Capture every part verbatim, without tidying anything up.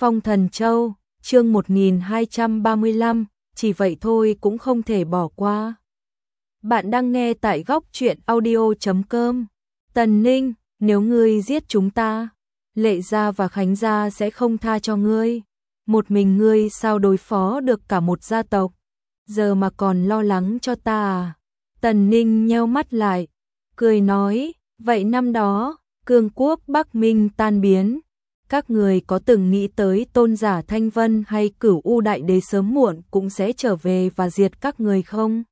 Phong Thần Châu, chương một nghìn hai trăm ba mươi lăm, chỉ vậy thôi cũng không thể bỏ qua. Bạn đang nghe tại góc truyện audio chấm com. Tần Ninh, nếu ngươi giết chúng ta, Lệ gia và Khánh gia sẽ không tha cho ngươi. Một mình ngươi sao đối phó được cả một gia tộc, giờ mà còn lo lắng cho ta à? Tần Ninh nheo mắt lại, cười nói, vậy năm đó, cương quốc Bắc Minh tan biến, các người có từng nghĩ tới tôn giả Thanh Vân hay Cửu U Đại Đế sớm muộn cũng sẽ trở về và diệt các người không?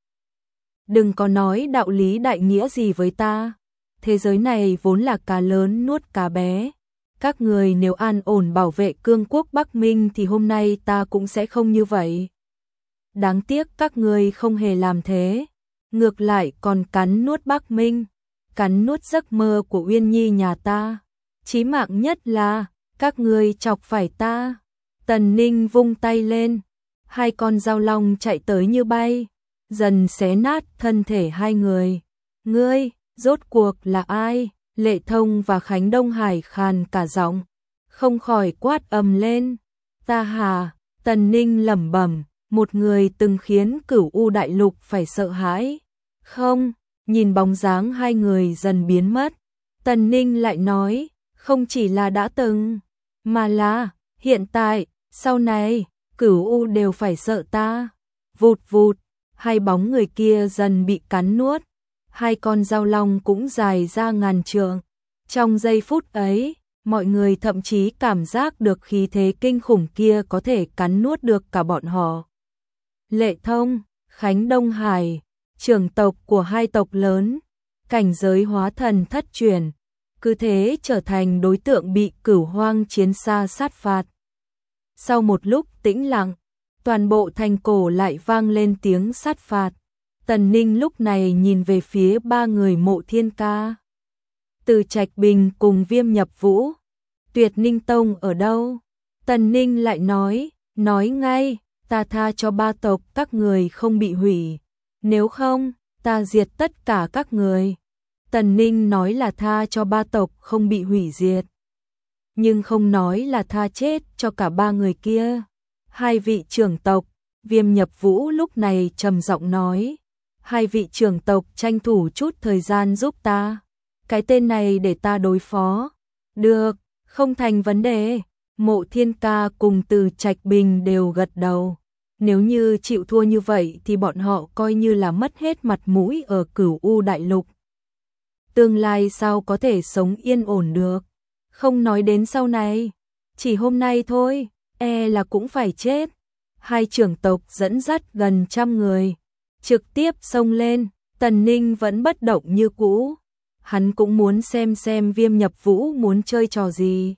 Đừng có nói đạo lý đại nghĩa gì với ta, thế giới này vốn là cá lớn nuốt cá bé. Các người nếu an ổn bảo vệ cương quốc Bắc Minh thì hôm nay ta cũng sẽ không như vậy. Đáng tiếc các người không hề làm thế, ngược lại còn cắn nuốt Bắc Minh, cắn nuốt giấc mơ của Uyên Nhi nhà ta. Chí mạng nhất là các người chọc phải ta. Tần Ninh vung tay lên, hai con dao long chạy tới như bay, dần xé nát thân thể hai người. Ngươi, rốt cuộc là ai? Lệ Thông và Khánh Đông Hải khàn cả giọng, không khỏi quát ầm lên. Ta hà, Tần Ninh lẩm bẩm, một người từng khiến Cửu U Đại Lục phải sợ hãi. Không, nhìn bóng dáng hai người dần biến mất, Tần Ninh lại nói, không chỉ là đã từng, mà là hiện tại, sau này, Cửu U đều phải sợ ta. Vụt vụt, hai bóng người kia dần bị cắn nuốt, hai con dao long cũng dài ra ngàn trượng. Trong giây phút ấy, mọi người thậm chí cảm giác được khí thế kinh khủng kia có thể cắn nuốt được cả bọn họ. Lệ Thông, Khánh Đông Hải, trưởng tộc của hai tộc lớn, cảnh giới hóa thần thất truyền, cứ thế trở thành đối tượng bị Cửu Hoang chiến xa sát phạt. Sau một lúc tĩnh lặng, toàn bộ thành cổ lại vang lên tiếng sát phạt. Tần Ninh lúc này nhìn về phía ba người Mộ Thiên Ca, Từ Trạch Bình cùng Viêm Nhập Vũ. Tuyệt Ninh Tông ở đâu? Tần Ninh lại nói, nói ngay, ta tha cho ba tộc các người không bị hủy, nếu không, ta diệt tất cả các người. Tần Ninh nói là tha cho ba tộc không bị hủy diệt, nhưng không nói là tha chết cho cả ba người kia. Hai vị trưởng tộc, Viêm Nhập Vũ lúc này trầm giọng nói, hai vị trưởng tộc tranh thủ chút thời gian giúp ta, cái tên này để ta đối phó. Được, không thành vấn đề. Mộ Thiên Ca cùng Từ Trạch Bình đều gật đầu. Nếu như chịu thua như vậy thì bọn họ coi như là mất hết mặt mũi ở Cửu U Đại Lục. Tương lai sao có thể sống yên ổn được? Không nói đến sau này, chỉ hôm nay thôi, e là cũng phải chết. Hai trưởng tộc dẫn dắt gần trăm người, trực tiếp xông lên. Tần Ninh vẫn bất động như cũ, hắn cũng muốn xem xem Viêm Nhập Vũ muốn chơi trò gì.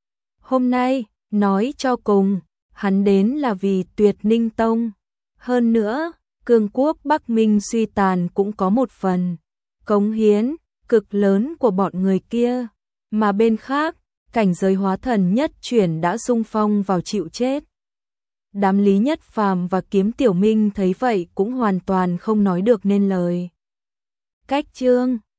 Hôm nay, nói cho cùng, hắn đến là vì Tuyệt Ninh Tông. Hơn nữa, cương quốc Bắc Minh suy tàn cũng có một phần cống hiến cực lớn của bọn người kia. Mà bên khác, cảnh giới hóa thần nhất chuyển đã xung phong vào chịu chết. Đám Lý Nhất Phàm và Kiếm Tiểu Minh thấy vậy cũng hoàn toàn không nói được nên lời. Cách chương